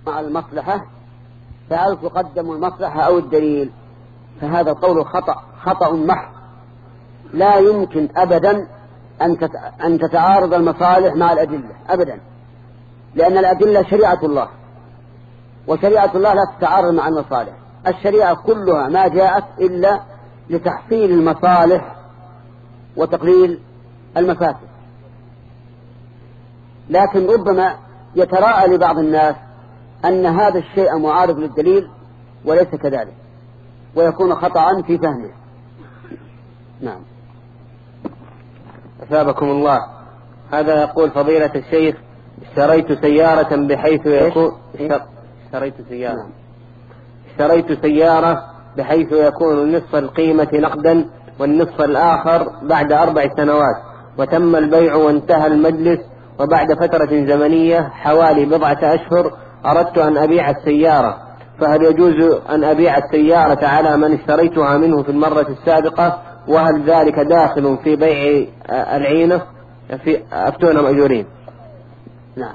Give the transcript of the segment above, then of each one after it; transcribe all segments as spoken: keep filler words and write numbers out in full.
مع المصلحة فهل تقدم المصلحة أو الدليل؟ فهذا القول خطأ خطأ محض. لا يمكن أبدا أن تتعارض المصالح مع الأدلة أبدا، لأن الأدلة شريعة الله، وشريعة الله لا تتعارض مع المصالح. الشريعة كلها ما جاءت إلا لتحصيل المصالح وتقليل المفاسد. لكن ربما يتراءى لبعض الناس أن هذا الشيء معارض للدليل وليس كذلك، ويكون خطأ في فهمه. نعم. أثابكم الله. هذا يقول فضيلة الشيخ: اشتريت سيارة بحيث يكون اشتريت سيارة نعم. اشتريت سيارة بحيث يكون نصف القيمة نقدا والنصف الآخر بعد أربع سنوات، وتم البيع وانتهى المجلس، وبعد فترة زمنية حوالي بضعة أشهر أردت أن أبيع السيارة، فهل يجوز أن أبيع السيارة على من اشتريتها منه في المرة السابقة؟ وهل ذلك داخل في بيع العينة؟ في أفتونا مأجورين. نعم.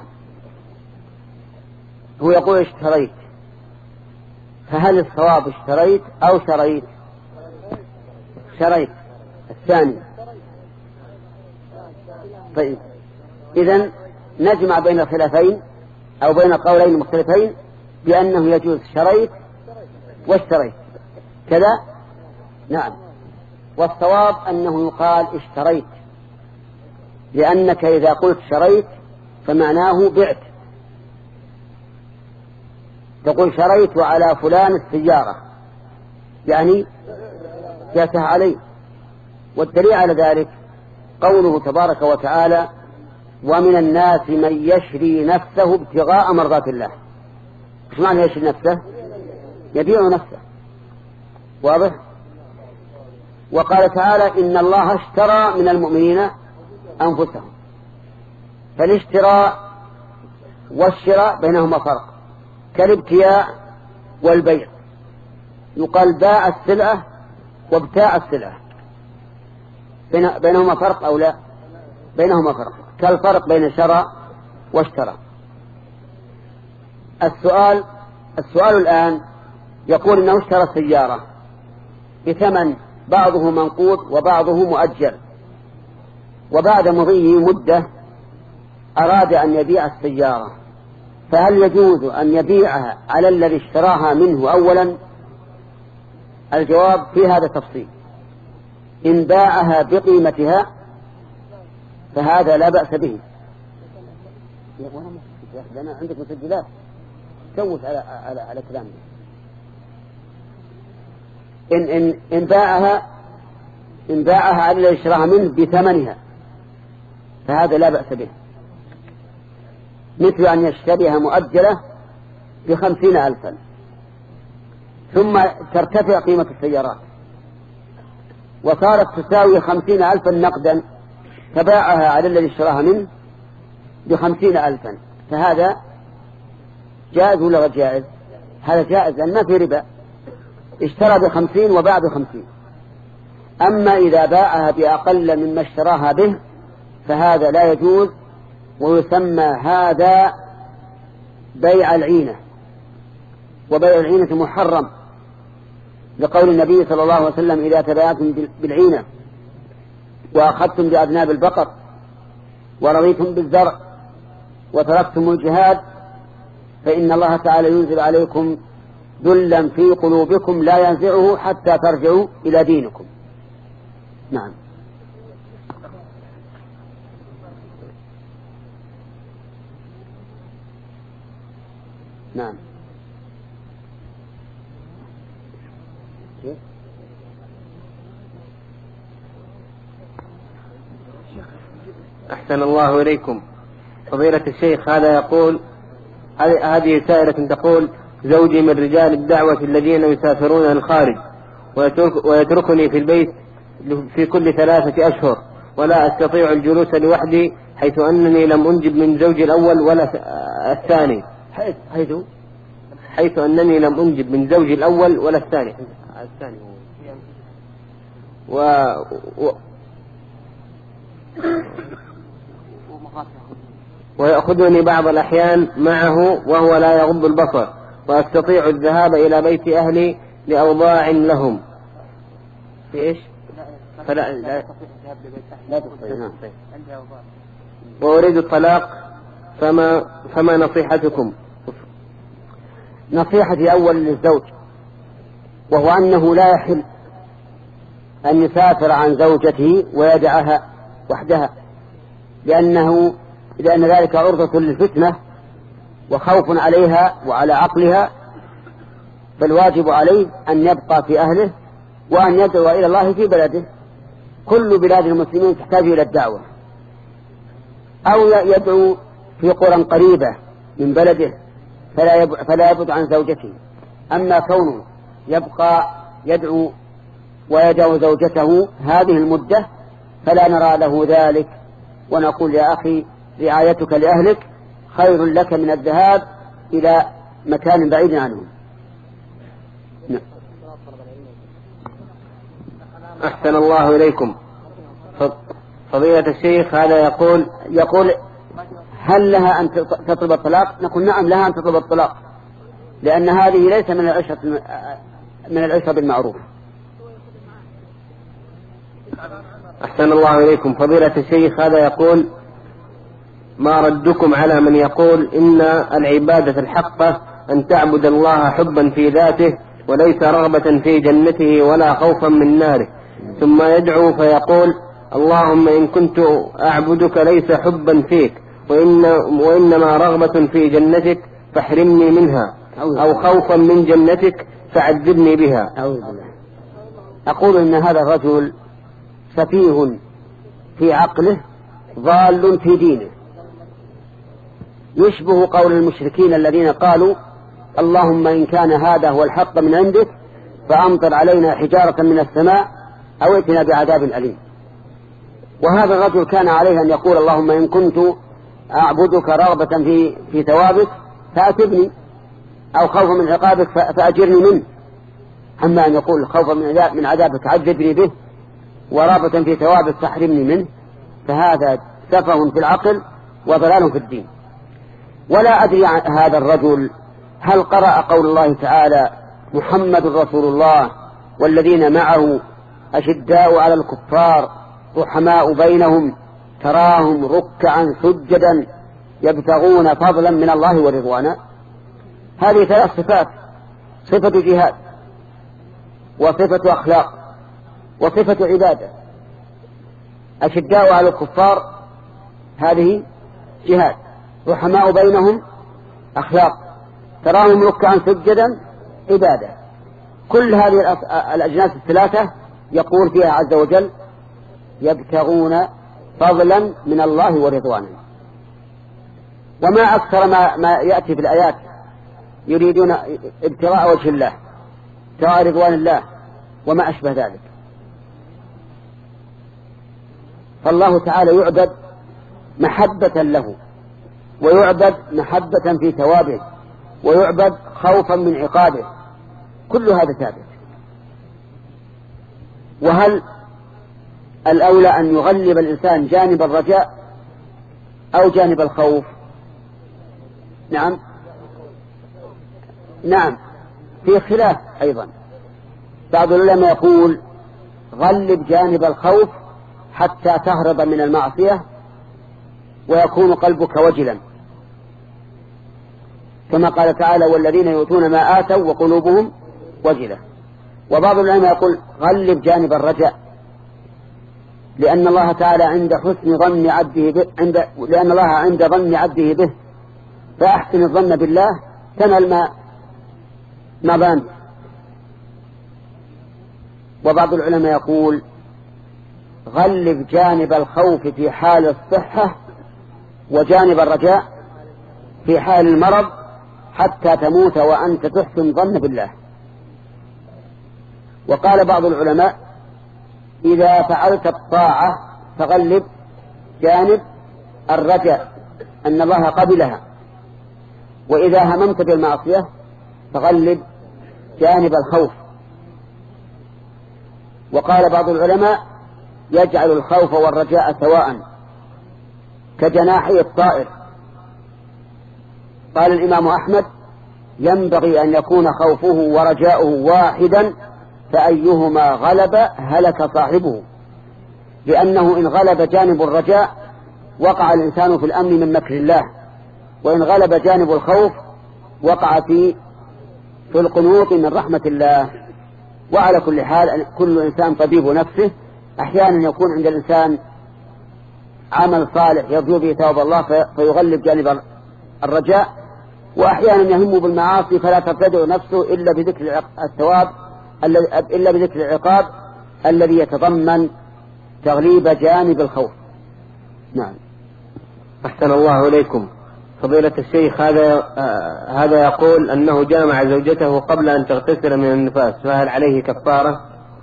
هو يقول اشتريت، فهل الصواب اشتريت أو شريت؟ شريت الثاني. طيب إذن نجمع بين الخلافين أو بين قولين مختلفين بأنه يجوز شريت واشتريت كذا. نعم. والصواب أنه يقال اشتريت، لأنك إذا قلت شريت فمعناه بعت. تقول شريت على فلان السيارة يعني جاءتها عليه. والدليل على ذلك قوله تبارك وتعالى: ومن الناس من يشري نفسه ابتغاء مرضات الله. ايش معنى يشري نفسه؟ يبيع نفسه. واضح؟ وقال تعالى: إن الله اشترى من المؤمنين أنفسهم. فالاشتراء والشراء بينهما فرق، كالابتياع والبيع. يقال باع السلعة وابتاع السلعة، بينهما فرق أو لا؟ بينهما فرق، كالفرق بين شراء واشترى. السؤال السؤال الآن يقول إنه اشترى السيارة بثمن بعضه منقود وبعضه مؤجل، وبعد مضي مدة أراد أن يبيع السيارة، فهل يجوز أن يبيعها على الذي اشتراها منه أولا؟ الجواب في هذا تفصيل. إن باعها بقيمتها فهذا لا بأس به. أنا عندك مسجلات توت على على على كلامي. إن إن إن باعها إن باعها على الذي اشتراها منه بثمنها فهذا لا بأس به، مثل أن يشتريها مؤجلة بخمسين ألفا ثم ترتفع قيمة السيارات وصارت تساوي خمسين ألفا نقدا، فباعها على الذي اشتراها منه بخمسين ألفا، فهذا جائز ولا غير جائز؟ هذا جائز لأن ما في ربا، اشترى بخمسين وباع بخمسين. أما إذا باعها بأقل مما اشتراها به فهذا لا يجوز، ويسمى هذا بيع العينة، وبيع العينة محرم، لقول النبي صلى الله عليه وسلم: إذا تبايعتم بالعينة وأخذتم بأذناب البقر ورضيتم بالزرع وتركتم الجهاد فإن الله تعالى ينزل عليكم ذلا في قلوبكم لا ينزعه حتى ترجعوا إلى دينكم. نعم. نعم. أحسن الله إليكم. فضيلة الشيخ هذا يقول، هذه سائلة تقول: زوجي من رجال الدعوة الذين يسافرون الخارج ويترك ويتركني في البيت في كل ثلاثة أشهر، ولا أستطيع الجلوس لوحدي، حيث أنني لم أنجب من زوجي الأول ولا الثاني حيث حيث حيث أنني لم أنجب من زوجي الأول ولا الثاني الثاني و, و... ويأخذني بعض الأحيان معه وهو لا يغض البصر، وأستطيع الذهاب إلى بيت أهلي لأوضاع لهم. في إيش؟ فلا لا لا تستطيع. وأريد الطلاق، فما فما نصيحتكم؟ نصيحتي أول للزوج، وهو أنه لا يحل أن يسافر عن زوجته ويدعها وحدها، لأنه لأن ذلك عرضة للفتنة وخوف عليها وعلى عقلها، فالواجب عليه أن يبقى في أهله وأن يدعو إلى الله في بلده. كل بلاد المسلمين تحتاج إلى الدعوة، أو يدعو في قرى قريبة من بلده فلا يبعد عن زوجته. أما كونه يبقى يدعو ويدعو زوجته هذه المدة فلا نرى له ذلك، ونقول يا أخي رعايتك لأهلك خير لك من الذهاب إلى مكان بعيد عنهم. أحسن الله إليكم. فضيلة الشيخ هذا يقول يقول هل لها أن تطلب الطلاق؟ نقول نعم لها أن تطلب الطلاق، لأن هذه ليس من العشرة من العشرة بالمعروف. أحسن الله إليكم. فضيلة الشيخ هذا يقول ما ردكم على من يقول إن العبادة الحقة أن تعبد الله حبا في ذاته وليس رغبة في جنته ولا خوفا من ناره، ثم يدعو فيقول اللهم إن كنت أعبدك ليس حبا فيك وإن وإنما رغبة في جنتك فاحرمني منها، أو خوفا من جنتك فعذبني بها. أقول إن هذا الرجل سفيه في عقله ضال في دينه، يشبه قول المشركين الذين قالوا اللهم إن كان هذا هو الحق من عندك فأمطر علينا حجارة من السماء أو ائتنا بعذاب أليم. وهذا الرجل كان عليه أن يقول اللهم إن كنت أعبدك رغبة في في ثوابك فأتبني، أو خوفا من عقابك فأجرني منه. أما أن يقول خوفا من عذابك عذبني به ورغبة في ثوابك فاحرمني منه، فهذا سفه في العقل وضلال في الدين. ولا أدري عن هذا الرجل هل قرأ قول الله تعالى محمد رسول الله والذين معه أشداء على الكفار رحماء بينهم تراهم ركعا سجدا يبتغون فضلا من الله ورضوانا. هذه ثلاث صفات: صفة جهاد، وصفة أخلاق، وصفة عبادة. أشداء على الكفار هذه جهاد، رحماء بينهم أخلاق، تراهم ركعا سجدا عبادة. كل هذه الأجناس الثلاثة يقول فيها عز وجل يبتغون فضلا من الله ورضوانا. وما أكثر ما, ما يأتي في الآيات يريدون ابتغاء وجه الله، ابتغاء رضوان الله وما أشبه ذلك. فالله تعالى يعبد محبة له، ويعبد محبة في ثوابه، ويعبد خوفا من عقابه. كل هذا ثابت. وهل الأولى أن يغلب الإنسان جانب الرجاء أو جانب الخوف؟ نعم نعم في خلاف أيضا. بعض العلماء يقول غلب جانب الخوف حتى تهرب من المعصية ويكون قلبك وجلا، كما قال تعالى والذين يؤتون ما آتوا وقلوبهم وجلة. وبعض العلماء يقول غلب جانب الرجاء، لأن الله تعالى عند حسن ظن عبده به عند لأن الله عند ظن عبده به، فأحسن الظن بالله تنال ما ما ظننت. وبعض العلماء يقول غلب جانب الخوف في حال الصحة وجانب الرجاء في حال المرض حتى تموت وأنت تحسن ظن بالله. وقال بعض العلماء إذا فعلت الطاعة فغلب جانب الرجاء أن الله قبلها، وإذا هممت بالمعصية فغلب جانب الخوف. وقال بعض العلماء يجعل الخوف والرجاء سواء كجناحي الطائر، قال الإمام أحمد ينبغي أن يكون خوفه ورجاؤه واحدا، فأيهما غلب هلك صاحبه، لأنه إن غلب جانب الرجاء وقع الإنسان في الأمن من مكر الله، وإن غلب جانب الخوف وقع في في القنوط من رحمة الله. وعلى كل حال كل إنسان طبيب نفسه، أحيانا يكون عند الإنسان عمل صالح يرجو به ثواب الله فيغلب جانب الرجاء، وأحيانا يهم بالمعاصي فلا تبتدع نفسه إلا بذكر الثواب إلا بذكر العقاب الذي يتضمن تغليب جانب الخوف. نعم. أحسن الله إليكم. فضيلة الشيخ، هذا آه هذا يقول أنه جامع زوجته قبل أن تغتسل من النفاس، فهل عليه كفارة؟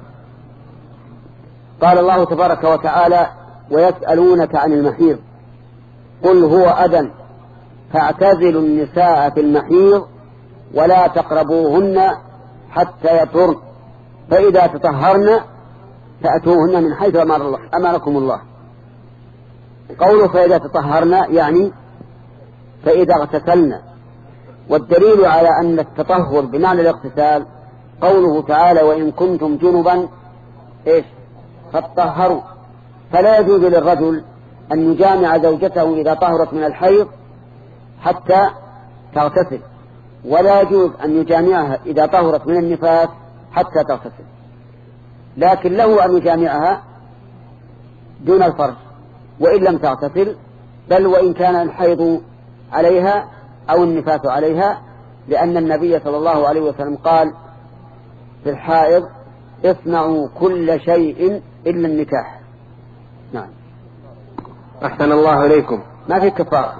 قال الله تبارك وتعالى: ويسألونك عن المحيض قل هو أذى فاعتزلوا النساء في المحيض ولا تقربوهن حتى يطهرن فإذا تطهرن فأتوهن من حيث أمر الله أمركم الله. قوله فإذا تطهرن يعني فإذا اغتسلن، والدليل على أن التطهر بمعنى الاغتسال قوله تعالى: وإن كنتم جنبا إيش فاتطهروا. فلا يجوز للرجل أن يجامع زوجته إذا طهرت من الحيض حتى تغتسل، ولا يجوز أن يجامعها إذا طهرت من النفاس حتى تغتسل، لكن له أن يجامعها دون الفرج وإن لم تغتسل، بل وإن كان الحيض عليها أو النفاس عليها، لأن النبي صلى الله عليه وسلم قال في الحائض: اصنعوا كل شيء إلا النكاح. نعم. أحسن الله إليكم. ما في كفارة.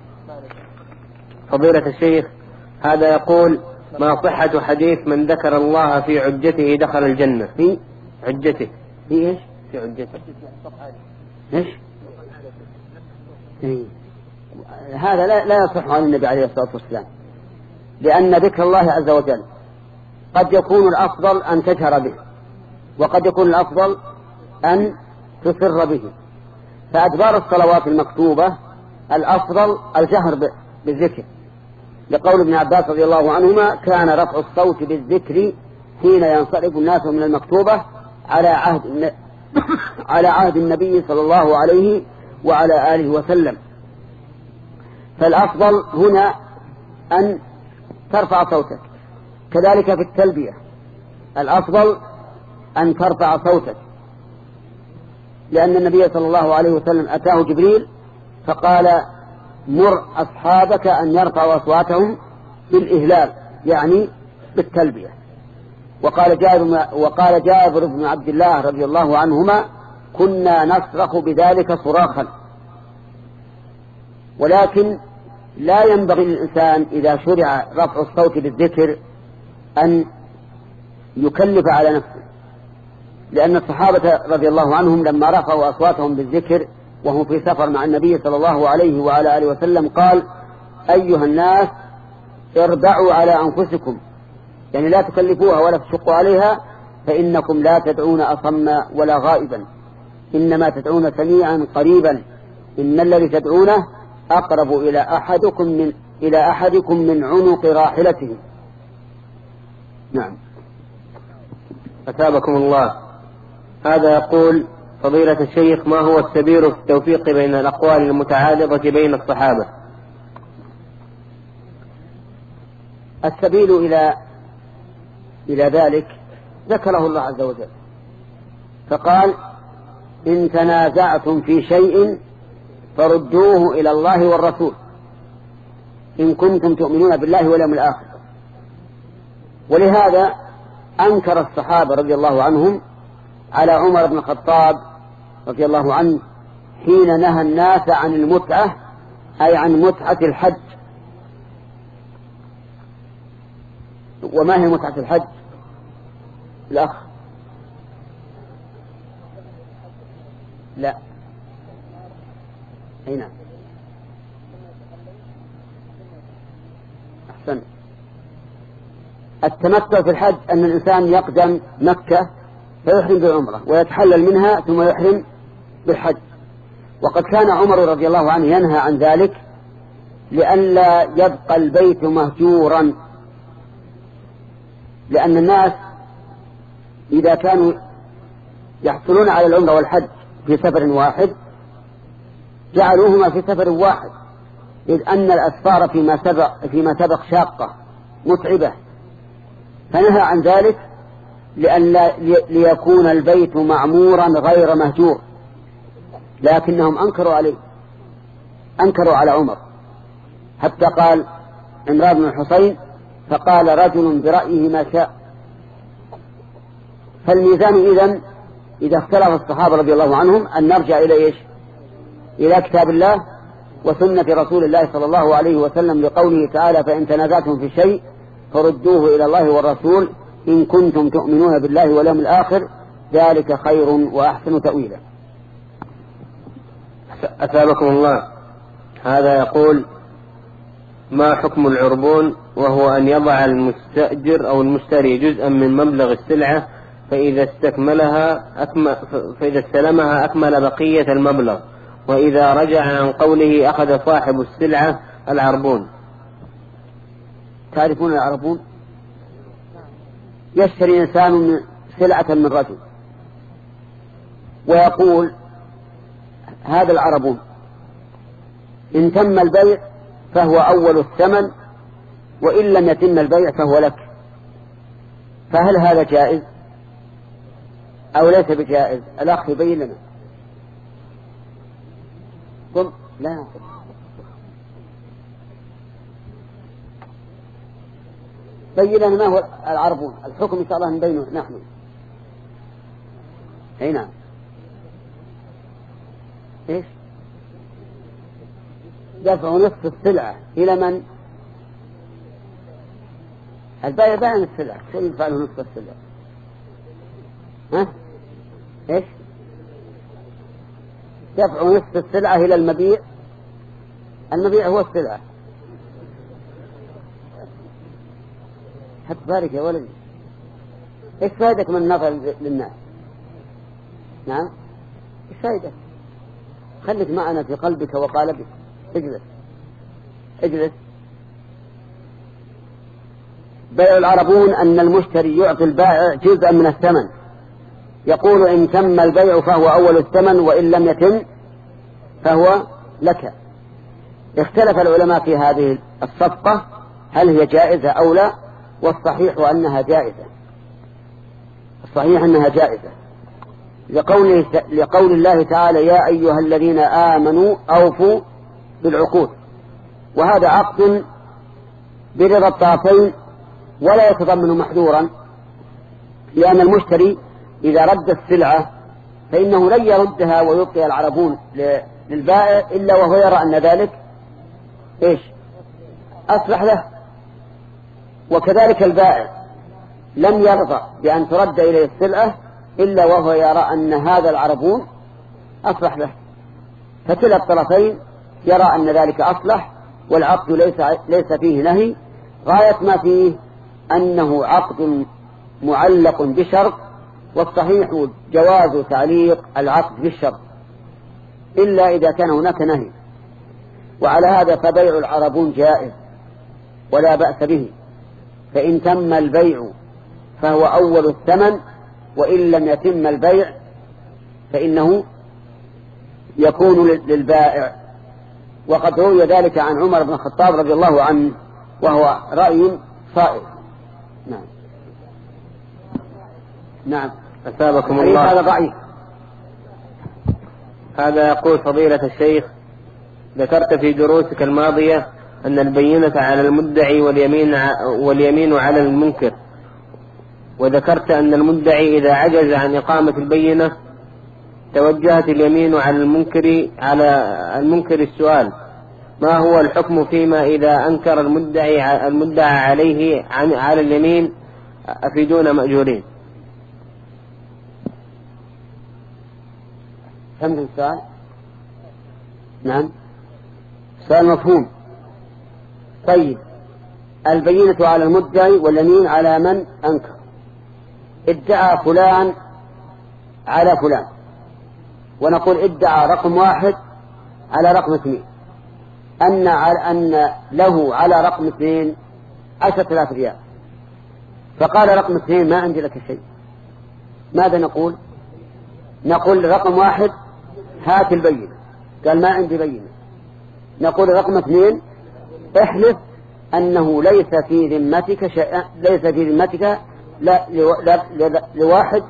فضيلة الشيخ، هذا يقول: ما صحة حديث من ذكر الله في عجته دخل الجنة؟ في عجته. في إيش؟ في عجته. إيش؟ إيه. هذا لا, لا يصح عن النبي عليه الصلاة والسلام، لأن ذكر الله عز وجل قد يكون الأفضل أن تجهر به، وقد يكون الأفضل أن تسر به. فأدبار الصلوات المكتوبة الأفضل الجهر بالذكر، لقول ابن عباس رضي الله عنهما: كان رفع الصوت بالذكر حين ينصرف الناس من المكتوبة على عهد على عهد النبي صلى الله عليه وعلى آله وسلم. فالأفضل هنا أن ترفع صوتك. كذلك في التلبية الأفضل أن ترفع صوتك، لأن النبي صلى الله عليه وسلم أتاه جبريل فقال: مر أصحابك أن يرفعوا أصواتهم بالإهلال، يعني بالتلبية. وقال جابر, وقال جابر بن عبد الله رضي الله عنهما: كنا نصرخ بذلك صراخا. ولكن لا ينبغي للإنسان إذا شرع رفع الصوت بالذكر أن يكلف على نفسه، لأن الصحابة رضي الله عنهم لما رفعوا أصواتهم بالذكر وهم في سفر مع النبي صلى الله عليه وعلى آله وسلم قال: أيها الناس اربعوا على أنفسكم، يعني لا تكلفوها ولا تشقوا عليها، فإنكم لا تدعون أصم ولا غائبا، إنما تدعون سميعا قريبا، إن الذي تدعونه أقرب إلى أحدكم من إلى أحدكم من عنق راحلته. نعم. أثابكم الله. هذا يقول: فضيلة الشيخ، ما هو السبيل في التوفيق بين الأقوال المتعارضة بين الصحابة؟ السبيل إلى إلى ذلك ذكره الله عز وجل، فقال: إن تنازعتم في شيء فردوه إلى الله والرسول إن كنتم تؤمنون بالله واليوم الآخر. ولهذا أنكر الصحابة رضي الله عنهم على عمر بن الخطاب رضي الله عنه حين نهى الناس عن المتعة، أي عن متعة الحج. وما هي متعة الحج الأخ؟ لا أين؟ أحسن. التمتع في الحج أن الإنسان يقدم مكة فيحرم بالعمرة ويتحلل منها ثم يحرم بالحج. وقد كان عمر رضي الله عنه ينهى عن ذلك لئلا يبقى البيت مهجورا، لأن الناس إذا كانوا يحصلون على العمرة والحج في سفر واحد جعلوهما في سفر واحد، إذ أن الأسفار فيما سبق, فيما سبق شاقة متعبة، فنهى عن ذلك لأن ليكون البيت معمورا غير مهجور. لكنهم أنكروا عليه، أنكروا على عمر، حتى قال عمران بن الحصين فقال رجل برأيه ما شاء. فالميزان إذن إذا اختلف الصحابة رضي الله عنهم أن نرجع إلى إيش؟ إلى كتاب الله وسنة رسول الله صلى الله عليه وسلم، لقوله تعالى فإن تنازعتم في شيء فردوه إلى الله والرسول إن كنتم تؤمنون بالله واليوم الآخر ذلك خير وأحسن تأويلا. أثابكم الله. هذا يقول ما حكم العربون، وهو أن يضع المستأجر أو المشتري جزءا من مبلغ السلعة فإذا استكملها أكمل فإذا استلمها أكمل بقية المبلغ، وإذا رجع عن قوله أخذ صاحب السلعة العربون. تعرفون العربون؟ يشتري إنسان سلعة من رجل ويقول هذا العربون إن تم البيع فهو أول الثمن، وإن لم يتم البيع فهو لك. فهل هذا جائز أو ليس بجائز؟ الأخ يبين لنا. قم لا بين لنا ما هو العربون، الحكم إن شاء الله نبينه نحن. أي نعم. إيش؟ دفع نصف السلعة إلى من؟ البائع باع السلعة، شو يدفع له نصف السلعة؟ ها؟ إيش؟ دفع نصف السلعة إلى المبيع. المبيع هو السلعة. حتى بارك يا ولدي، إيش فائدك من النظر للناس؟ نعم، إيش فائدك؟ خليك معنا في قلبك وقالبك. اجلس اجلس. بيع العربون أن المشتري يعطي البائع جزءا من الثمن، يقول إن تم البيع فهو أول الثمن وإن لم يتم فهو لك. اختلف العلماء في هذه الصفقة هل هي جائزة أو لا، والصحيح أنها جائزة. الصحيح أنها جائزة لقول, لقول الله تعالى يا أيها الذين آمنوا أوفوا بالعقود، وهذا عقد برضا الطرفين ولا يتضمن محذورا، لأن المشتري إذا رد السلعة فإنه لن يردها ويبقي العربون للبائع إلا وهو يرى أن ذلك إيش؟ أصلح له. وكذلك البائع لم يرضى بأن ترد إليه السلعة إلا وهو يرى أن هذا العربون أصلح له، فكلا الطرفين يرى أن ذلك أصلح، والعقد ليس, ليس فيه نهي، غاية ما فيه أنه عقد معلق بشرط، والصحيح جواز تعليق العقد بالشرط إلا إذا كان هناك نهي. وعلى هذا فبيع العربون جائز ولا بأس به، فإن تم البيع فهو أول الثمن، وإن لم يتم البيع فإنه يكون للبائع. وقد روي ذلك عن عمر بن الخطاب رضي الله عنه وهو رأي صائب. نعم نعم. أثابكم الله. هذا ضعيف. هذا يقول فضيلة الشيخ ذكرت في دروسك الماضية أن البينة على المدعي واليمين, واليمين على المنكر، وذكرت أن المدعي إذا عجز عن إقامة البينة توجهت اليمين على المنكر على المنكر السؤال ما هو الحكم فيما إذا أنكر المدعي المدعى عليه عن على اليمين أفيدون مأجورين. فهمت السؤال؟ نعم، سؤال مفهوم. طيب، البينة على المدعي واليمين على من أنكر. ادعى فلان على فلان، ونقول ادعى رقم واحد على رقم اثنين، أن أن له على رقم اثنين عشرة آلاف ريال، فقال رقم اثنين ما عندي لك شيء، ماذا نقول؟ نقول رقم واحد هات البينة، قال ما عندي بينة. نقول رقم اثنين احلف أنه ليس في ذمتك شيء، ليس في ذمتك لا لواحد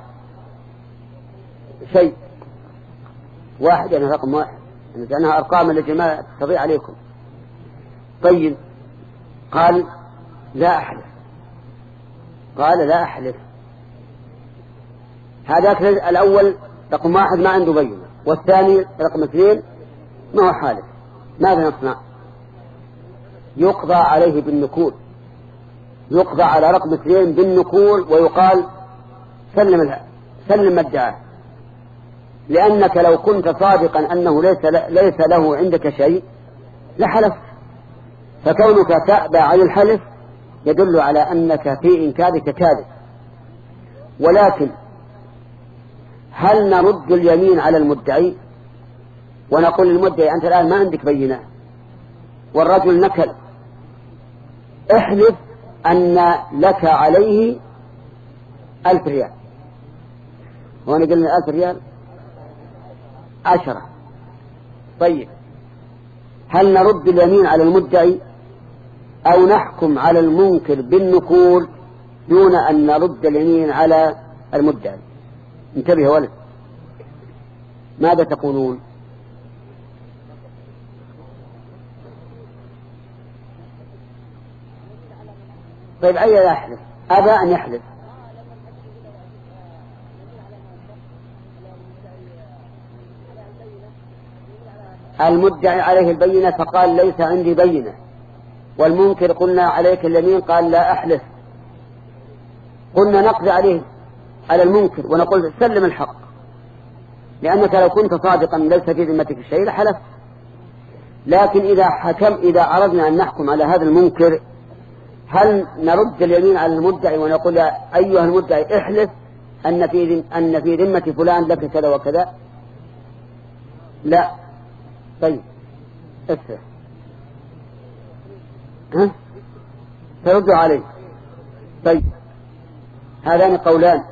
شيء، واحد يعني رقم واحد، لأنها أرقام التي ما تضيع عليكم. طيب قال لا أحلف، قال لا أحلف. هذاك الأول رقم واحد ما عنده بينة، والثاني رقم اثنين ما هو حالف. ماذا نصنع؟ يقضى عليه بالنكول، يقضى على رقم اثنين بالنكول، ويقال سلم سلم الدعاء، لأنك لو كنت صادقا أنه ليس ليس له عندك شيء لحلف، فكونك تأبى عن الحلف يدل على أنك في إنكارك كاذب. ولكن هل نرد اليمين على المدعي ونقول للمدعي أنت الآن ما عندك بينة والرجل نكل، احلف أن لك عليه ألف ريال، وانا قلنا ألف ريال عشرة. طيب هل نرد اليمين على المدعي أو نحكم على المنكر بالنكول دون أن نرد اليمين على المدعي؟ انتبه ولد، ماذا تقولون؟ طيب أي يحلف؟ أبى أن يحلف. المدعي عليه البينة فقال ليس عندي بينة، والمنكر قلنا عليك اليمين قال لا أحلف، قلنا نقضي عليه على المنكر ونقول سلم الحق، لأنك لو كنت صادقا ليس في ذمتك شيء لحلف. لكن إذا حكم إذا أردنا أن نحكم على هذا المنكر هل نرد اليمين على المدعي ونقول أيها المدعي احلف أن في أن في ذمة فلان لك كذا وكذا؟ لا. طيب اسف ها ترد عليه. طيب هذان قولان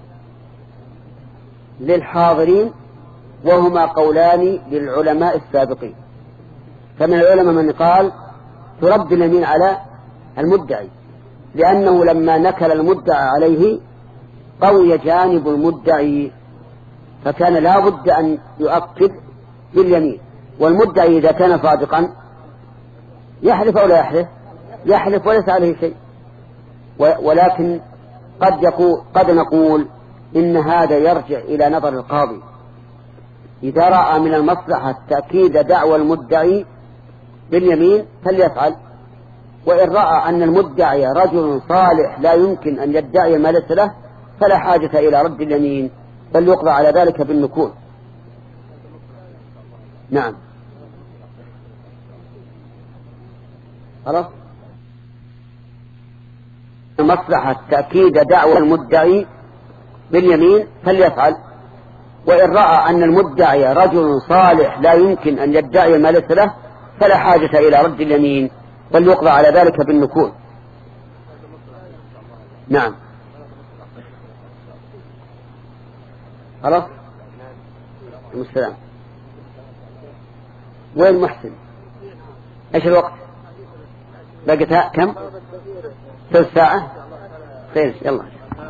للحاضرين وهما قولان للعلماء السابقين، فمن العلماء من قال ترد اليمين على المدعي، لأنه لما نكل المدعى عليه قوي جانب المدعي، فكان لا بد أن يؤكد باليمين. والمدعي إذا كان صادقا يحلف أو لا يحلف؟ يحلف وليس عليه شيء. ولكن قد يقول قد نقول إن هذا يرجع إلى نظر القاضي، إذا رأى من المصلحة تأكيد دعوى المدعي باليمين فليفعل، وإن رأى أن المدعي رجل صالح لا يمكن أن يدعي ما ليس له فلا حاجة إلى رد اليمين، بل يقضى على ذلك بالنكول. نعم خلاص. مصلحة تأكيد دعوى المدعي باليمين فليفعل، وإن رأى أن المدعي رجل صالح لا يمكن أن يدعي ما ليس له فلا حاجة إلى رد اليمين، بل يقضى على ذلك بالنكول. نعم خلاص. السلام. وين محسن؟ ايش الوقت؟ بقتها كم؟ ثلث ساعة. خير يلا.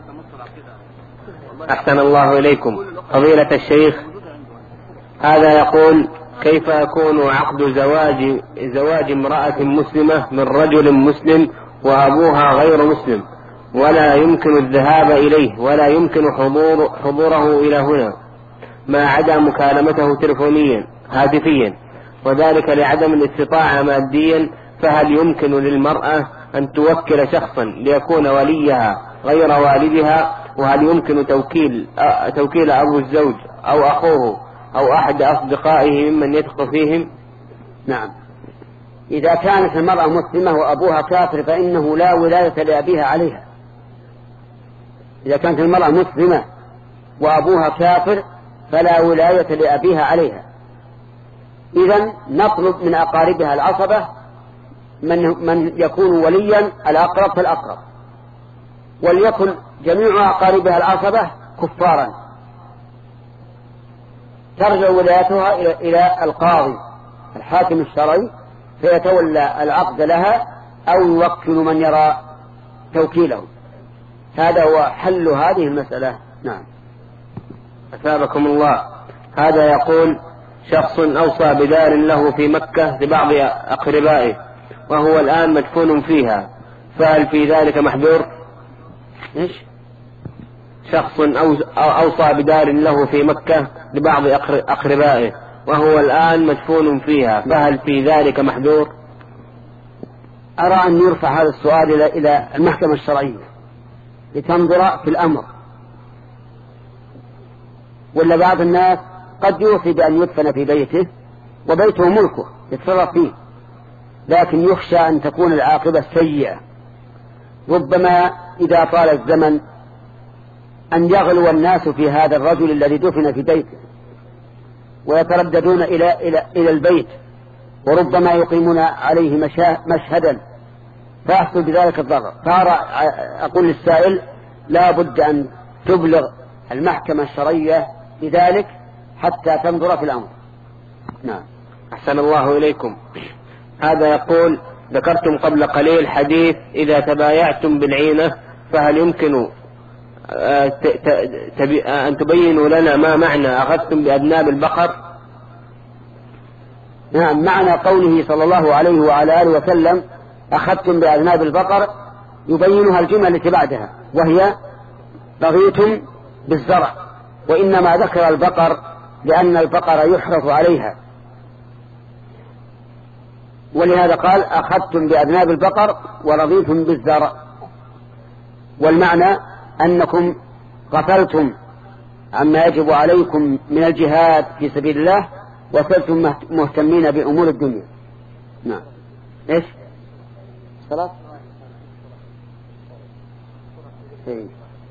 أحسن الله إليكم فضيلة الشيخ، هذا يقول كيف يكون عقد زواج زواج امرأة مسلمة من رجل مسلم وأبوها غير مسلم ولا يمكن الذهاب إليه ولا يمكن حضور حضوره إلى هنا ما عدا مكالمته تلفونيا هاتفيا، وذلك لعدم الاستطاعة ماديا، فهل يمكن للمرأة أن توكل شخصا ليكون وليها غير والدها؟ وهل يمكن توكيل توكيل أبو الزوج أو أخوه أو أحد أصدقائه ممن يثق فيهم؟ نعم، إذا كانت المرأة مسلمة وأبوها كافر فإنه لا ولاية لأبيها عليها. إذا كانت المرأة مسلمة وأبوها كافر فلا ولاية لأبيها عليها، إذن نطلب من أقاربها العصبة من, من يكون وليا الأقرب فالأقرب، وليكن جميع أقاربها العصبة كفارا، ترجع ولايتها إلى, إلى القاضي الحاكم الشرعي فيتولى العقد لها أو يوكل من يرى توكيله. هذا هو حل هذه المسألة. نعم. أثابكم الله. هذا يقول شخص أوصى بدار له في مكة لبعض أقربائه وهو الآن مدفون فيها، فهل في ذلك محذور؟ إيش؟ شخص أوصى بدار له في مكة لبعض أقربائه وهو الآن مدفون فيها، فهل في ذلك محذور؟ أرى أن يرفع هذا السؤال إلى إلى المحكمة الشرعية لتنظر في الأمر، ولا بعض الناس قد يوصي بأن يدفن في بيته وبيته ملكه يتصرف فيه، لكن يخشى أن تكون العاقبة سيئة، ربما إذا طال الزمن أن يغلو الناس في هذا الرجل الذي دفن في بيته ويترددون إلى, إلى, إلى البيت، وربما يقيمون عليه مشهدا فيحصل بذلك الضرر. فأرى أقول للسائل لا بد أن تبلغ المحكمة الشرعية بذلك حتى تنظر في الأمر. نعم. أحسن الله إليكم. هذا يقول ذكرتم قبل قليل حديث إذا تبايعتم بالعينة، فهل يمكن أن تبينوا لنا ما معنى أخذتم بأذناب البقر؟ نعم، معنى قوله صلى الله عليه وعلى آله وسلم أخذتم بأذناب البقر يبينها الجملة التي بعدها وهي رضيتم بالزرع، وإنما ذكر البقر لأن البقر يحرث عليها، ولهذا قال أخذتم بأذناب البقر ورضيتم بالزرع، والمعنى أنكم غفلتم عما يجب عليكم من الجهاد في سبيل الله وصرتم مهتمين بأمور الدنيا. نعم. إيش؟ صلاة؟ إيه.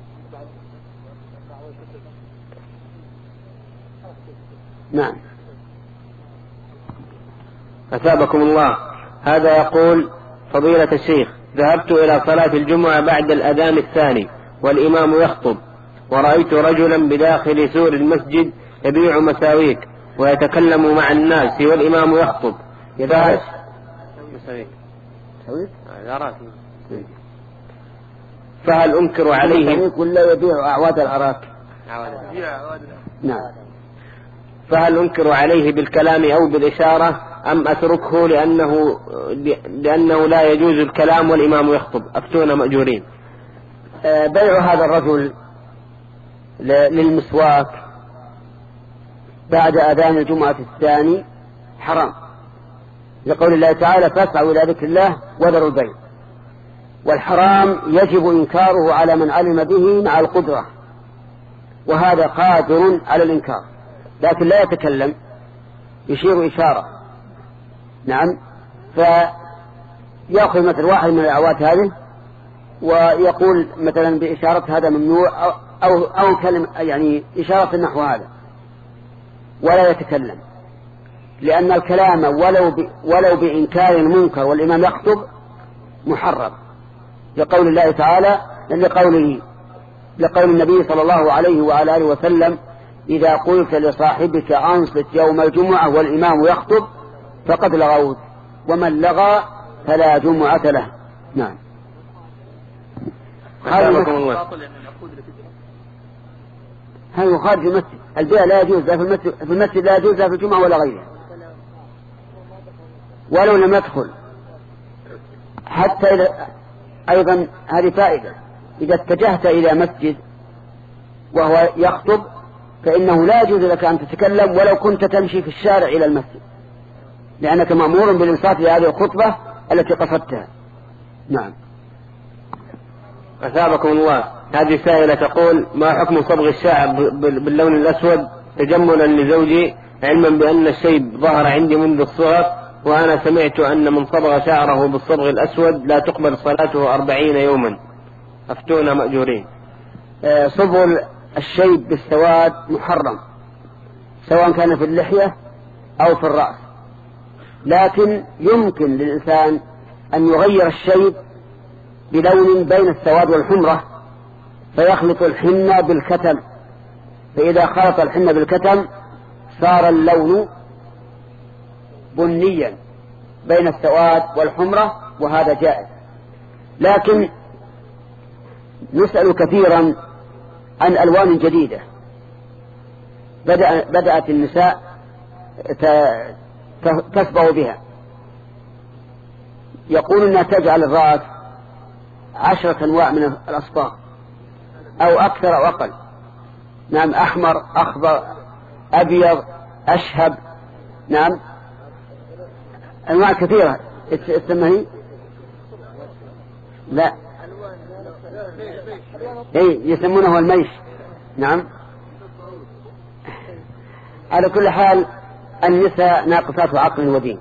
نعم. أثابكم الله. هذا يقول فضيلة الشيخ ذهبت إلى صلاة الجمعة بعد الأذان الثاني والإمام يخطب، ورأيت رجلا بداخل سور المسجد يبيع مساويك ويتكلم مع الناس والإمام يخطب. يبيع مساويك فهل أنكر عليه ولا يبيع أعواد الأراك؟ نعم. فهل أنكر عليه بالكلام أو بالإشارة أم أتركه لأنه, لأنه لا يجوز الكلام والإمام يخطب؟ أفتونا مأجورين. بيع هذا الرجل للمسواك بعد أذان الجمعة الثاني حرام، لقول الله تعالى فاسعوا إلى ذكر الله وذروا البيع، والحرام يجب إنكاره على من علم به مع القدرة، وهذا قادر على الإنكار لكن لا يتكلم، يشير إشارة. نعم. فيأخذ مثل واحد من الأعوات هذه ويقول مثلا بإشارة هذا ممنوع أو, أو, أو كلمة يعني إشارة نحو هذا ولا يتكلم، لأن الكلام ولو, ب ولو بإنكار المنكر والإمام يخطب محرم، لقول الله تعالى لقوله لقول النبي صلى الله عليه وعلى آله وسلم إذا قلت لصاحبك أنصت يوم الجمعة والإمام يخطب فقد لغوت، ومن لغى فلا جمعة له. نعم. هذا خارج المسجد، البيع لا يجوز لا في المسجد, في المسجد لا يجوز لا في الجمعة ولا غيرها ولو لم يدخل. حتى إذا أيضا هذه فائدة، إذا اتجهت إلى مسجد وهو يخطب فإنه لا يجوز لك أن تتكلم ولو كنت تمشي في الشارع إلى المسجد، لأنك مأمور بالإنصات لهذه الخطبة التي قصدتها. نعم. أثابكم الله. هذه سائلة تقول ما حكم صبغ الشعر باللون الأسود تجملا لزوجي، علما بأن الشيب ظهر عندي منذ الصغر، وأنا سمعت أن من صبغ شعره بالصبغ الأسود لا تقبل صلاته أربعين يوما. أفتونا مأجورين. آه صبغ الشيب بالسواد محرم، سواء كان في اللحية أو في الرأس، لكن يمكن للإنسان أن يغير الشيب بلون بين السواد والحمرة فيخلط الحنة بالكتم، فإذا خلط الحنة بالكتم صار اللون بنيا بين السواد والحمرة، وهذا جائز. لكن نسأل كثيرا عن ألوان جديدة بدأ بدأت النساء تسبغ بها، يقول أنها تجعل الرأس عشرة أنواع من الأصباغ أو أكثر أو أقل. نعم، أحمر، أخضر، أبيض، أشهب، نعم، أنواع كثيرة. اسمها لا إيه يسمونه الميش. نعم. على كل حال النساء ناقصات عقل ودين،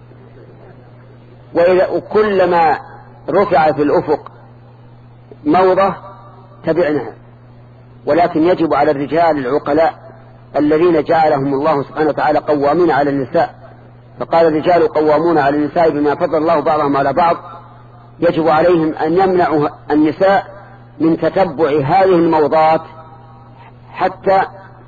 وإذا وكلما رفع في الأفق موضة تبعنها، ولكن يجب على الرجال العقلاء الذين جعلهم الله سبحانه وتعالى قوامين على النساء، فقال الرجال قوامون على النساء بما فضل الله بعضهم على بعض، يجب عليهم أن يمنعوا النساء من تتبع هذه الموضات حتى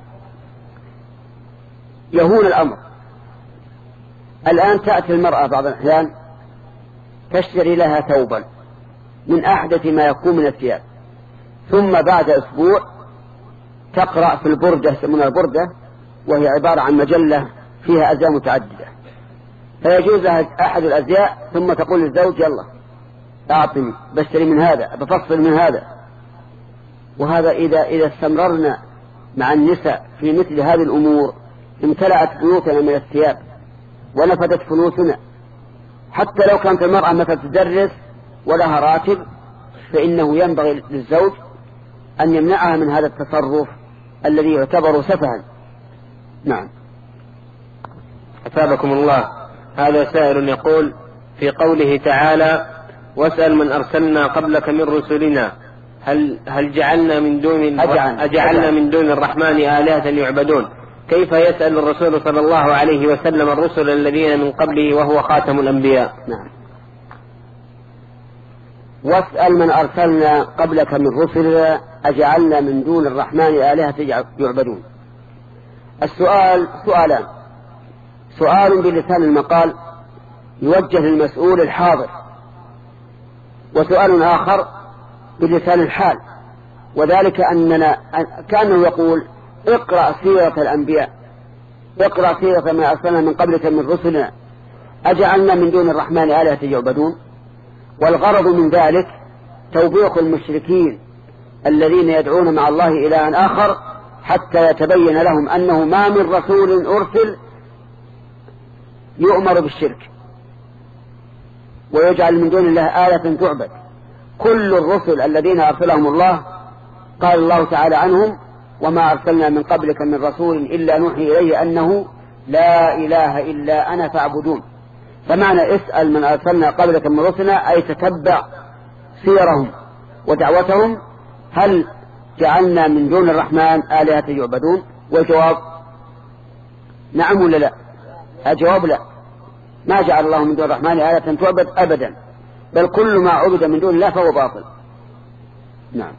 يهون الأمر. الآن تأتي المرأة بعض الأحيان تشتري لها ثوبا من أحدث ما يكون من الثياب، ثم بعد أسبوع تقرأ في البردة، يسمونها البردة، وهي عبارة عن مجلة فيها أزياء متعددة، فيجوز لها أحد الأزياء ثم تقول للزوج يلا أعطني بشتري من هذا، بفصل من هذا. وهذا إذا إذا استمررنا مع النساء في مثل هذه الأمور امتلأت بيوتنا من الثياب ونفدت فلوسنا. حتى لو كانت المرأة مثلا تدرس ولها راتب، فإنه ينبغي للزوج أن يمنعها من هذا التصرف الذي يعتبر سفها. نعم. أثابكم الله. هذا سائل يقول في قوله تعالى واسأل من أرسلنا قبلك من رسلنا هل هل جعلنا من دون أجعل. أجعلنا من دون الرحمن آلهة يعبدون، كيف يسأل الرسول صلى الله عليه وسلم الرسل الذين من قبله وهو خاتم الأنبياء؟ نعم. واسأل من أرسلنا قبلك من رسلنا أجعلنا من دون الرحمن آلهة يعبدون. السؤال سؤالان، سؤال بلسان المقال يوجه للمسؤول الحاضر، وسؤال آخر بلسان الحال، وذلك أننا كأنه يقول اقرأ سيرة الأنبياء، اقرأ سيرة ما أرسلنا من قبلك من رسلنا أجعلنا من دون الرحمن آلهة يعبدون. والغرض من ذلك توبيخ المشركين الذين يدعون مع الله إلها آخر حتى يتبين لهم أنه ما من رسول أرسل يؤمر بالشرك ويجعل من دون الله آلة تعبد. كل الرسل الذين أرسلهم الله قال الله تعالى عنهم وما أرسلنا من قبلك من رسول إلا نوحي إليه أنه لا إله إلا أنا فاعبدون. فمعنى اسأل من أرسلنا قبلك من رسلنا أي تتبع سيرهم ودعوتهم هل جعلنا من دون الرحمن آلهة يعبدون؟ والجواب نعم ولا لا؟ الجواب لا، ما جعل الله من دون الرحمن آلهة تعبد أبدا، بل كل ما عبد من دون الله فهو باطل. نعم.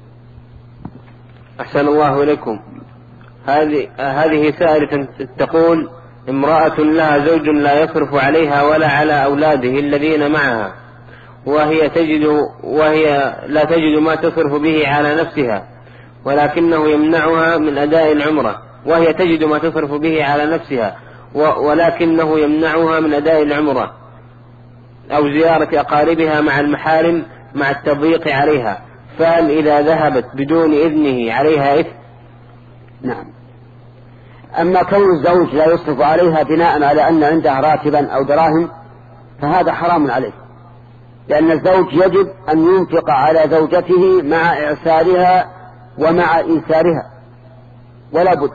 أحسن الله إليكم. هذه هذه سائلة تقول امرأة لها زوج لا يصرف عليها ولا على أولاده الذين معها، وهي تجد وهي لا تجد ما تصرف به على نفسها، ولكنه يمنعها من أداء العمرة، وهي تجد ما تصرف به على نفسها ولكنه يمنعها من أداء العمرة أو زيارة أقاربها مع المحارم مع التضييق عليها، فهل إذا ذهبت بدون إذنه عليها إثم؟ نعم. أما كون الزوج لا يصرف عليها بناء على أن عندها راتبا أو دراهم فهذا حرام عليه، لأن الزوج يجب أن ينفق على زوجته مع إعسارها ومع إيسارها ولا بد،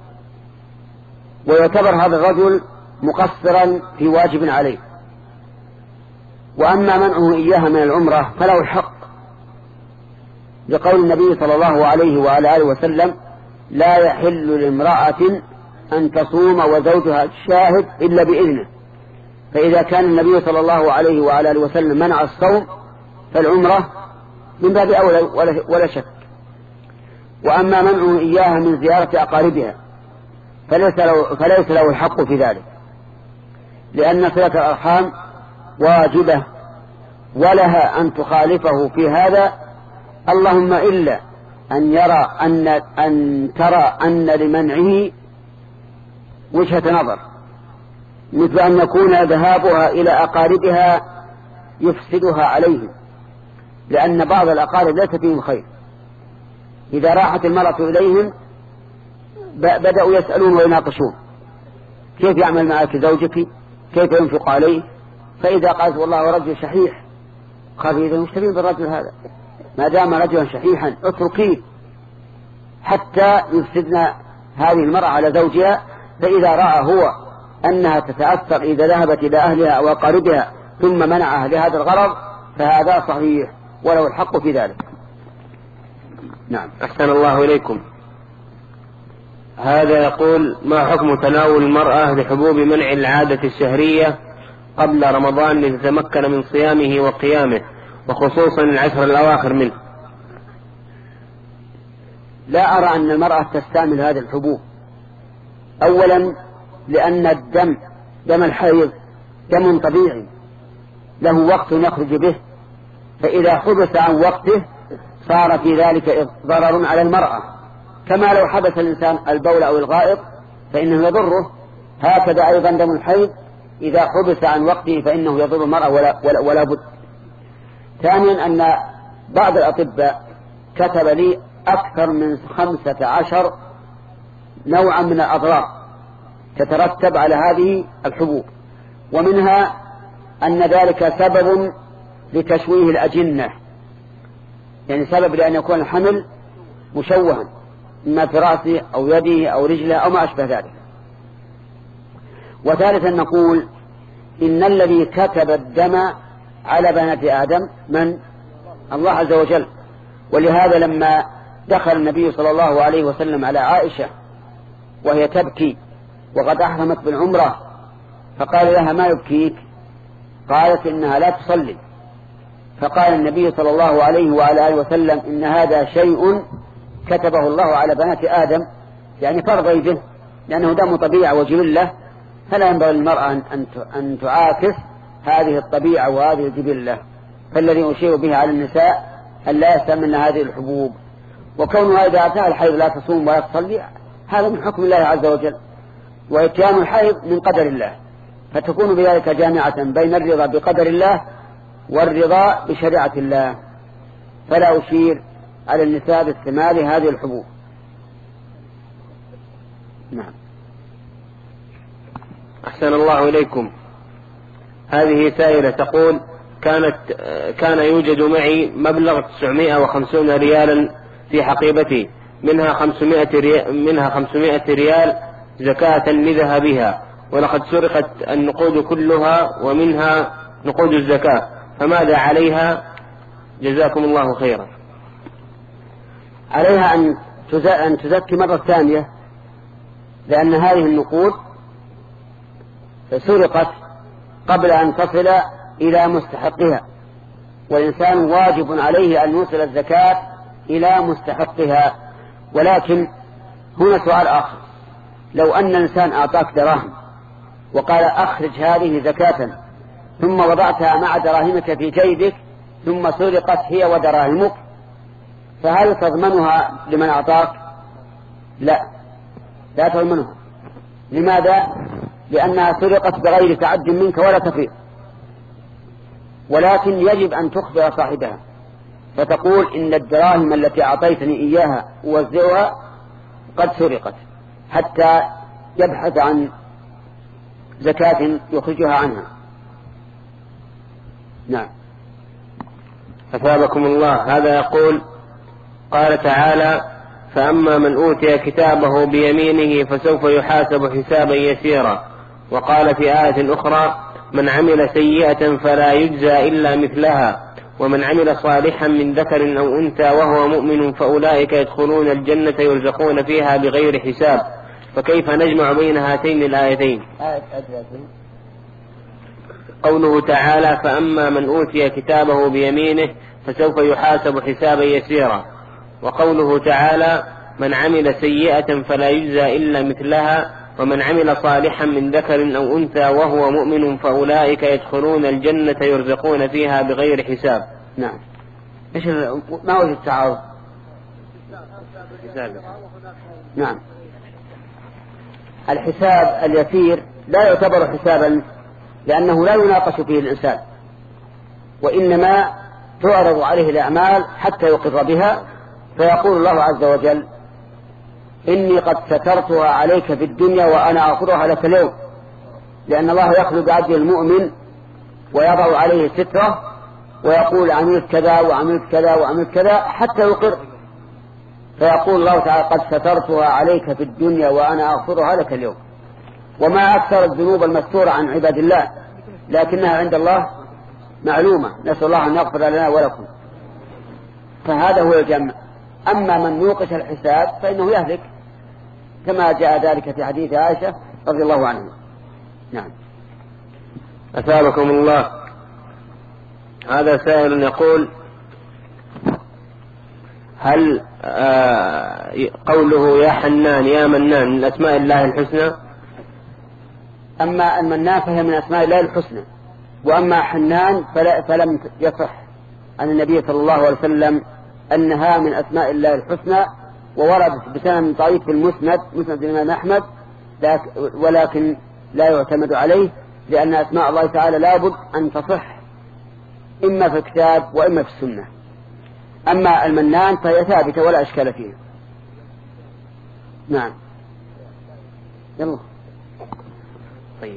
ويعتبر هذا الرجل مقصرا في واجب عليه. وأما منعه إياها من العمرة فله الحق، لقول النبي صلى الله عليه وعلى آله وسلم لا يحل لامرأة أن تصوم وزوجها الشاهد إلا بإذنه، فإذا كان النبي صلى الله عليه وعلى آله وسلم منع الصوم فالعمرة من باب أولى ولا شك. وأما منعه إياها من زيارة أقاربها فليس له, فليس له الحق في ذلك، لأن صلة الأرحام واجبة ولها أن تخالفه في هذا، اللهم إلا أن يرى أن, أن ترى أن لمنعه وجهة نظر، مثل أن يكون ذهابها إلى أقاربها يفسدها عليهم، لأن بعض الأقارب ليس فيهم خير. إذا راحت المرأة إليهم بدأوا يسألون ويناقشون: كيف يعمل معك زوجك؟ كيف ينفق عليه؟ فإذا قالت والله رجل شحيح، قال إذا مشتبين بالرجل هذا، ما دام رجلا شحيحا اتركيه حتى يفسدنا هذه المرأة على زوجها. فإذا رأى هو أنها تتأثر إذا ذهبت إلى أهلها أو أقاربها ثم منعها لهذا الغرض فهذا صحيح وله الحق في ذلك. نعم. أحسن الله إليكم. هذا يقول: ما حكم تناول المرأة لحبوب منع العادة الشهرية قبل رمضان لتتمكن من صيامه وقيامه، وخصوصا العشر الأواخر منه؟ لا أرى أن المرأة تستعمل هذه الحبوب، أولا لأن الدم دم الحيض دم طبيعي له وقت يخرج به، فإذا حبس عن وقته صار في ذلك ضرر على المرأة، كما لو حبس الإنسان البول أو الغائط فإنه يضره، هكذا أيضا دم الحيض إذا حبس عن وقته فإنه يضر المرأة ولا, ولا, ولا بد. ثانيا أن بعض الأطباء كتب لي أكثر من خمسة عشر نوعا من الأضرار تترتب على هذه الحبوب، ومنها أن ذلك سبب لتشويه الأجنة، يعني سبب لأن يكون الحمل مشوها إما في رأسه أو يده أو رجله أو ما أشبه ذلك. وثالثا نقول إن الذي كتب الدم على بنات آدم من؟ الله عز وجل. ولهذا لما دخل النبي صلى الله عليه وسلم على عائشة وهي تبكي وقد أحرمت بالعمرة فقال لها: ما يبكيك؟ قالت: إنها لا تصلي. فقال النبي صلى الله عليه وعلى آله وسلم: إن هذا شيء كتبه الله على بنات آدم، يعني فرضي به، لأنه دم طبيعة وجبلة، فلا ينبغي للمرأة أن تعاكس هذه الطبيعة وهذه الجبلة. فالذي أشير به على النساء أن لا يستعملن هذه الحبوب، وكونها إذا أتاها الحيض لا تصوم ولا تصلي هذا من حكم الله عز وجل، وإتيان الحيض من قدر الله، فتكون بذلك جامعة بين الرضا بقدر الله والرضا بشريعة الله. فلا أشير على النساء باستعمال هذه الحبوب. نعم. أحسن الله إليكم. هذه سائلة تقول: كانت كان يوجد معي مبلغ تسعمائة وخمسين ريالا في حقيبتي، منها خمسمائة ريال, منها خمسمائة ريال زكاة لذهبها، ولقد سرقت النقود كلها ومنها نقود الزكاة، فماذا عليها؟ جزاكم الله خيرا. عليها أن تزكي مرة ثانية، لأن هذه النقود سرقت قبل أن تصل إلى مستحقها، والإنسان واجب عليه أن يوصل الزكاة إلى مستحقها. ولكن هنا سؤال آخر: لو أن الإنسان أعطاك دراهم وقال أخرج هذه زكاة، ثم وضعتها مع دراهمك في جيبك ثم سرقت هي ودراهمك، فهل تضمنها لمن أعطاك؟ لا، لا تضمنها. لماذا؟ لأنها سرقت بغير تعد منك ولا تفريط، ولكن يجب أن تخبر صاحبها فتقول: إن الدراهم التي أعطيتني إياها أوزعها قد سرقت، حتى يبحث عن زكاة يخرجها عنها. نعم. أثابكم الله. هذا يقول: قال تعالى: فأما من أوتي كتابه بيمينه فسوف يحاسب حسابا يسيرا. وقال في آية أخرى: من عمل سيئة فلا يجزى إلا مثلها، ومن عمل صالحا من ذكر أو أنثى وهو مؤمن فأولئك يدخلون الجنة يرزقون فيها بغير حساب. فكيف نجمع بين هاتين الآيتين؟ قوله تعالى فأما من أوتي كتابه بيمينه فسوف يحاسب حسابا يسيرا. وقوله تعالى من عمل سيئة فلا يجزى إلا مثلها ومن عمل صالحا من ذكر أو أنثى وهو مؤمن فأولئك يدخلون الجنة يرزقون فيها بغير حساب. نعم. إيش ما وجه التعارض؟ نعم. الحساب اليسير لا يعتبر حسابا لأنه لا يناقش فيه الإنسان، وإنما تعرض عليه الأعمال حتى يقر بها، فيقول الله عز وجل إني قد سترتها عليك في الدنيا وأنا أغفرها لك اليوم، لأن الله يخلق عبده المؤمن ويضع عليه ستره ويقول عملت كذا وعملت كذا وعملت كذا حتى يقر، فيقول الله تعالى قد سترتها عليك في الدنيا وأنا أغفرها لك اليوم. وما أكثر الذنوب المستورة عن عباد الله، لكنها عند الله معلومة، نسأل الله أن يغفر لنا ولكم. فهذا هو الجمع. أما من نوقش الحساب فإنه يهلك، كما جاء ذلك في حديث عائشة رضي الله عنها. نعم. أثابكم الله. هذا سائل يقول هل آه قوله يا حنان يا منان من أسماء الله الحسنى؟ أما المنان فهي من أسماء الله الحسنى، وأما حنان فلا فلم يصح عن النبي صلى الله عليه وسلم أنها من أسماء الله الحسنى، ووردت بسند ضعيف في المسند مسند الإمام أحمد، ولكن لا يعتمد عليه، لأن أسماء الله تعالى لابد أن تصح إما في الكتاب وإما في السنة. أما المنان فهي ثابتة ولا إشكال فيها. نعم. يلا. طيب.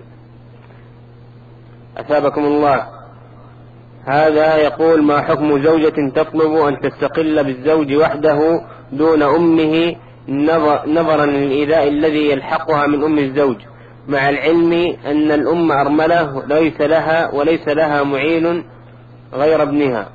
أثابكم الله. هذا يقول ما حكم زوجة تطلب أن تستقل بالزوج وحده دون أمه نظرا للإيذاء الذي يلحقها من أم الزوج، مع العلم أن الأم أرملة ليس لها وليس لها معين غير ابنها؟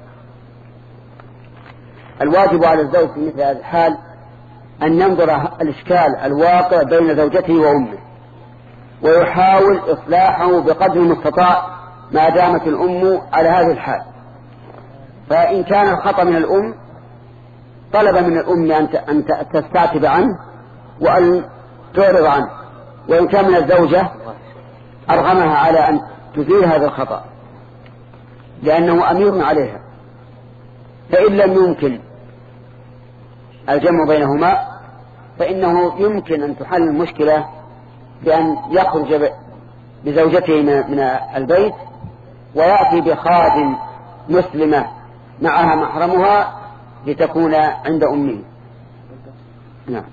الواجب على الزوج في مثل هذا الحال أن ينظر الإشكال الواقع بين زوجته وأمه، ويحاول إصلاحه بقدر المستطاع ما دامت الأم على هذه الحال. فإن كان الخطأ من الأم طلب من الأم أن تستعتب عنه وأن تعرض عنه، وإن كان من الزوجة أرغمها على أن تزيل هذا الخطأ لأنه أمير عليها. فإن لم يمكن الجمع بينهما فإنه يمكن أن تحل المشكلة بأن يخرج بزوجته من البيت ويأتي بخادم مسلمة معها محرمها لتكون عند أمه. نعم.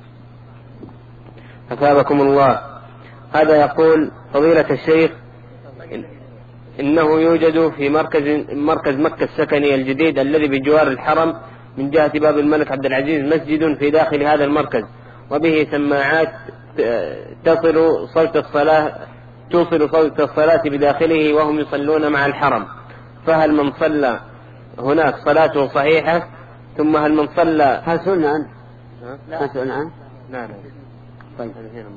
أثابكم الله. هذا يقول فضيلة الشيخ إنه يوجد في مركز مركز مكة السكني الجديد الذي بجوار الحرم من جهة باب الملك عبد العزيز مسجد في داخل هذا المركز، وبه سماعات تصل صوت الصلاة توصل صوت الصلاة بداخله وهم يصلون مع الحرم، فهل من صلى هناك صلاته صحيحة؟ ثم هل من صلى هل سئلنا عنه؟ لا سئلنا عنه. لا لا. طيب.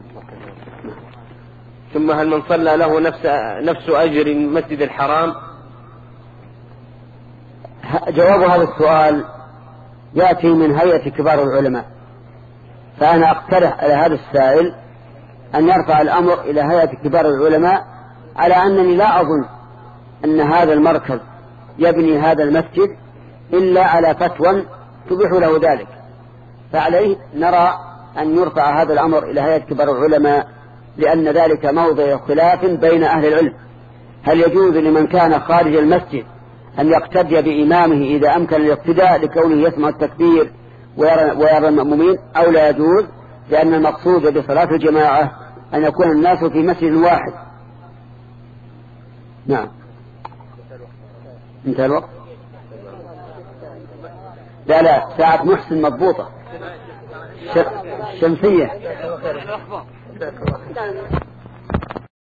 ثم هل من صلى له نفس نفس أجر المسجد الحرام؟ جواب هذا السؤال يأتي من هيئة كبار العلماء، فأنا أقترح على هذا السائل أن يرفع الأمر إلى هيئة كبار العلماء، على أنني لا أظن أن هذا المركز يبني هذا المسجد إلا على فتوى تبيح له ذلك، فعليه نرى أن يرفع هذا الأمر إلى هيئة كبار العلماء، لأن ذلك موضع خلاف بين أهل العلم. هل يجوز لمن كان خارج المسجد أن يقتدي بإمامه إذا أمكن الاقتداء لكونه يسمع التكبير ويرى, ويرى المأمومين، أو لا يجوز؟ لأن المقصود بصلاة الجماعة أن يكون الناس في مسجد واحد. نعم. انتهى الوقت. لا لا ساعة محسن مضبوطة شمسية.